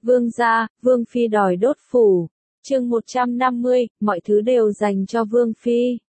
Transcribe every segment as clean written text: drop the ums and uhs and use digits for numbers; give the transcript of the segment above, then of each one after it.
Vương gia, Vương Phi đòi đốt phủ. Chương 150, mọi thứ đều dành cho Vương Phi.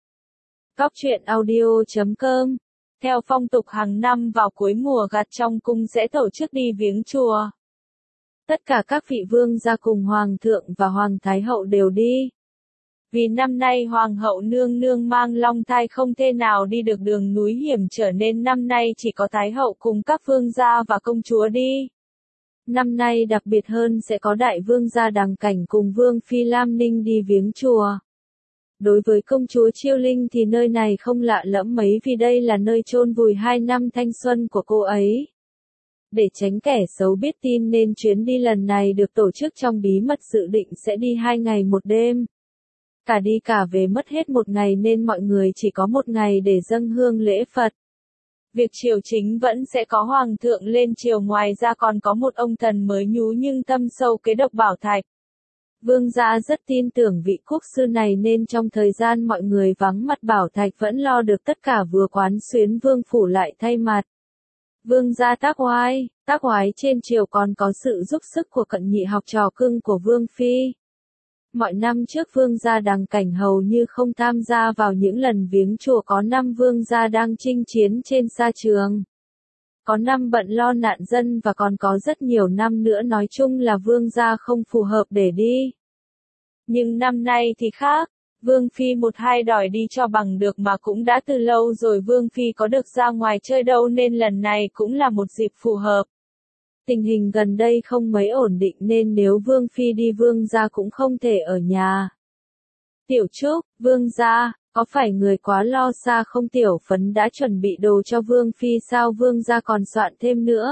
Góc truyện audio.com. Theo phong tục hàng năm vào cuối mùa gặt trong cung sẽ tổ chức đi viếng chùa. Tất cả các vị vương gia cùng Hoàng thượng và Hoàng Thái hậu đều đi. Vì năm nay Hoàng hậu nương nương mang long thai không thể nào đi được đường núi hiểm trở nên năm nay chỉ có Thái hậu cùng các vương gia và công chúa đi. Năm nay đặc biệt hơn sẽ có đại vương gia Đằng Cảnh cùng Vương Phi Lam Ninh đi viếng chùa. Đối với công chúa Chiêu Linh thì nơi này không lạ lẫm mấy vì đây là nơi chôn vùi 2 năm thanh xuân của cô ấy. Để tránh kẻ xấu biết tin nên chuyến đi lần này được tổ chức trong bí mật, dự định sẽ đi 2 ngày 1 đêm. Cả đi cả về mất hết 1 ngày nên mọi người chỉ có 1 ngày để dâng hương lễ Phật. Việc triều chính vẫn sẽ có Hoàng thượng lên triều, ngoài ra còn có một ông thần mới nhú nhưng tâm sâu kế độc Bảo Thạch. Vương gia rất tin tưởng vị quốc sư này nên trong thời gian mọi người vắng mặt Bảo Thạch vẫn lo được tất cả, vừa quán xuyến vương phủ lại thay mặt. Vương gia tác oái trên triều còn có sự giúp sức của Cận Nhị, học trò cưng của Vương Phi. Mọi năm trước vương gia Đằng Cảnh hầu như không tham gia vào những lần viếng chùa, có năm vương gia đang chinh chiến trên sa trường. Có năm bận lo nạn dân và còn có rất nhiều năm nữa nói chung là vương gia không phù hợp để đi. Nhưng năm nay thì khác, Vương Phi một hai đòi đi cho bằng được mà cũng đã từ lâu rồi Vương Phi có được ra ngoài chơi đâu nên lần này cũng là một dịp phù hợp. Tình hình gần đây không mấy ổn định nên nếu Vương Phi đi vương gia cũng không thể ở nhà. Tiểu Trúc, vương gia, có phải người quá lo xa không? Tiểu Phấn đã chuẩn bị đồ cho Vương Phi sao vương gia còn soạn thêm nữa?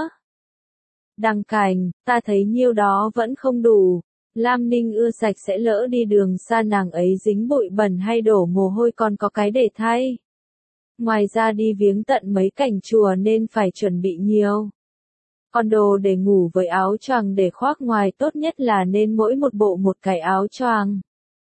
Đằng Cảnh, ta thấy nhiêu đó vẫn không đủ. Lam Ninh ưa sạch sẽ, lỡ đi đường xa nàng ấy dính bụi bẩn hay đổ mồ hôi còn có cái để thay. Ngoài ra đi viếng tận mấy cảnh chùa nên phải chuẩn bị nhiều. Còn đồ để ngủ với áo choàng để khoác ngoài tốt nhất là nên mỗi một bộ một cái áo choàng.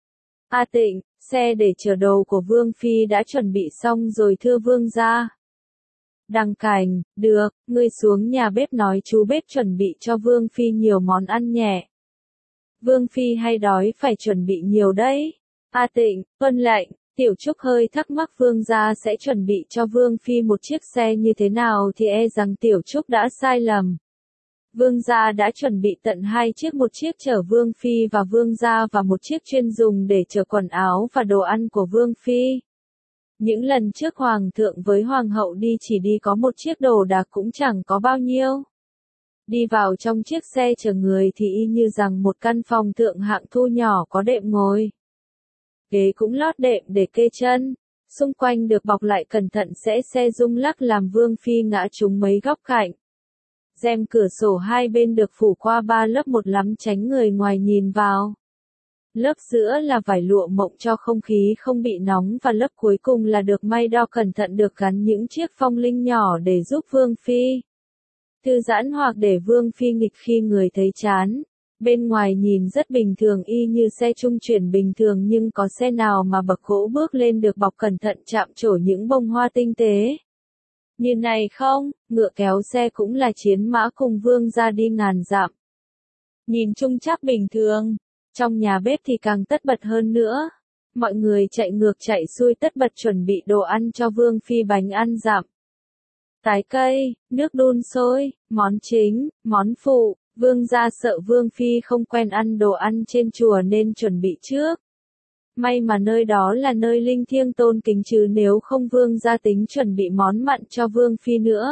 A Tịnh, xe để chở đồ của Vương Phi đã chuẩn bị xong rồi thưa vương gia. Đằng Cảnh, được, ngươi xuống nhà bếp nói chú bếp chuẩn bị cho Vương Phi nhiều món ăn nhẹ. Vương Phi hay đói phải chuẩn bị nhiều đấy. A Tịnh, tuân lệnh. Tiểu Trúc hơi thắc mắc vương gia sẽ chuẩn bị cho Vương Phi một chiếc xe như thế nào thì e rằng Tiểu Trúc đã sai lầm. Vương gia đã chuẩn bị tận 2 chiếc, một chiếc chở Vương Phi và vương gia và một chiếc chuyên dùng để chở quần áo và đồ ăn của Vương Phi. Những lần trước Hoàng thượng với Hoàng hậu đi chỉ đi có một chiếc đồ đạc cũng chẳng có bao nhiêu. Đi vào trong chiếc xe chở người thì y như rằng một căn phòng thượng hạng thu nhỏ có đệm ngồi. Ghế cũng lót đệm để kê chân, xung quanh được bọc lại cẩn thận sẽ xe rung lắc làm Vương Phi ngã trúng mấy góc cạnh. Rèm cửa sổ hai bên được phủ qua 3 lớp, một lắm tránh người ngoài nhìn vào. Lớp giữa là vải lụa mộng cho không khí không bị nóng và lớp cuối cùng là được may đo cẩn thận, được gắn những chiếc phong linh nhỏ để giúp Vương Phi thư giãn hoặc để Vương Phi nghịch khi người thấy chán. Bên ngoài nhìn rất bình thường y như xe trung chuyển bình thường nhưng có xe nào mà bậc gỗ bước lên được bọc cẩn thận chạm trổ những bông hoa tinh tế. Như này không, ngựa kéo xe cũng là chiến mã cùng vương gia đi ngàn dặm. Nhìn chung chắc bình thường, trong nhà bếp thì càng tất bật hơn nữa. Mọi người chạy ngược chạy xuôi tất bật chuẩn bị đồ ăn cho Vương Phi, bánh ăn dặm, trái cây, nước đun sôi, món chính, món phụ. Vương gia sợ Vương Phi không quen ăn đồ ăn trên chùa nên chuẩn bị trước. May mà nơi đó là nơi linh thiêng tôn kính chứ nếu không vương gia tính chuẩn bị món mặn cho Vương Phi nữa.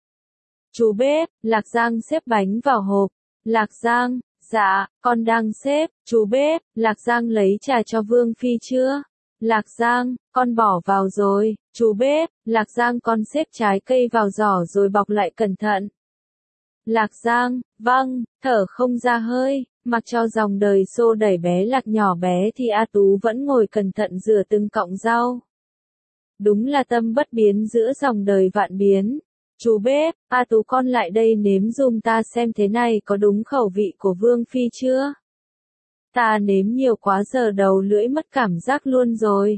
Chú bếp, Lạc Giang xếp bánh vào hộp. Lạc Giang, dạ, con đang xếp. Chú bếp, Lạc Giang lấy trà cho Vương Phi chưa? Lạc Giang, con bỏ vào rồi. Chú bếp, Lạc Giang con xếp trái cây vào giỏ rồi bọc lại cẩn thận. Lạc Giang, vâng, thở không ra hơi, mặc cho dòng đời xô đẩy bé Lạc nhỏ bé thì A Tú vẫn ngồi cẩn thận rửa từng cọng rau. Đúng là tâm bất biến giữa dòng đời vạn biến. Chú bếp, A Tú con lại đây nếm giùm ta xem thế này có đúng khẩu vị của Vương Phi chưa? Ta nếm nhiều quá giờ đầu lưỡi mất cảm giác luôn rồi.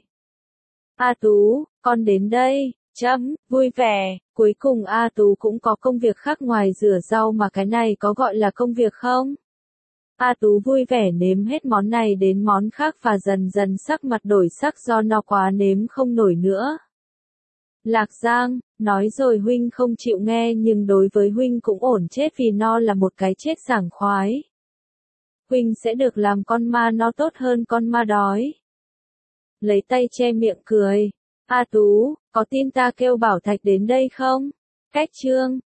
A Tú, con đến đây. Vui vẻ, cuối cùng A Tú cũng có công việc khác ngoài rửa rau mà cái này có gọi là công việc không? A Tú vui vẻ nếm hết món này đến món khác và dần dần sắc mặt đổi sắc do no quá nếm không nổi nữa. Lạc Giang, nói rồi huynh không chịu nghe nhưng đối với huynh cũng ổn chết vì no là một cái chết sảng khoái. Huynh sẽ được làm con ma no tốt hơn con ma đói. Lấy tay che miệng cười. A Tú, có tin ta kêu Bảo Thạch đến đây không? Cách chương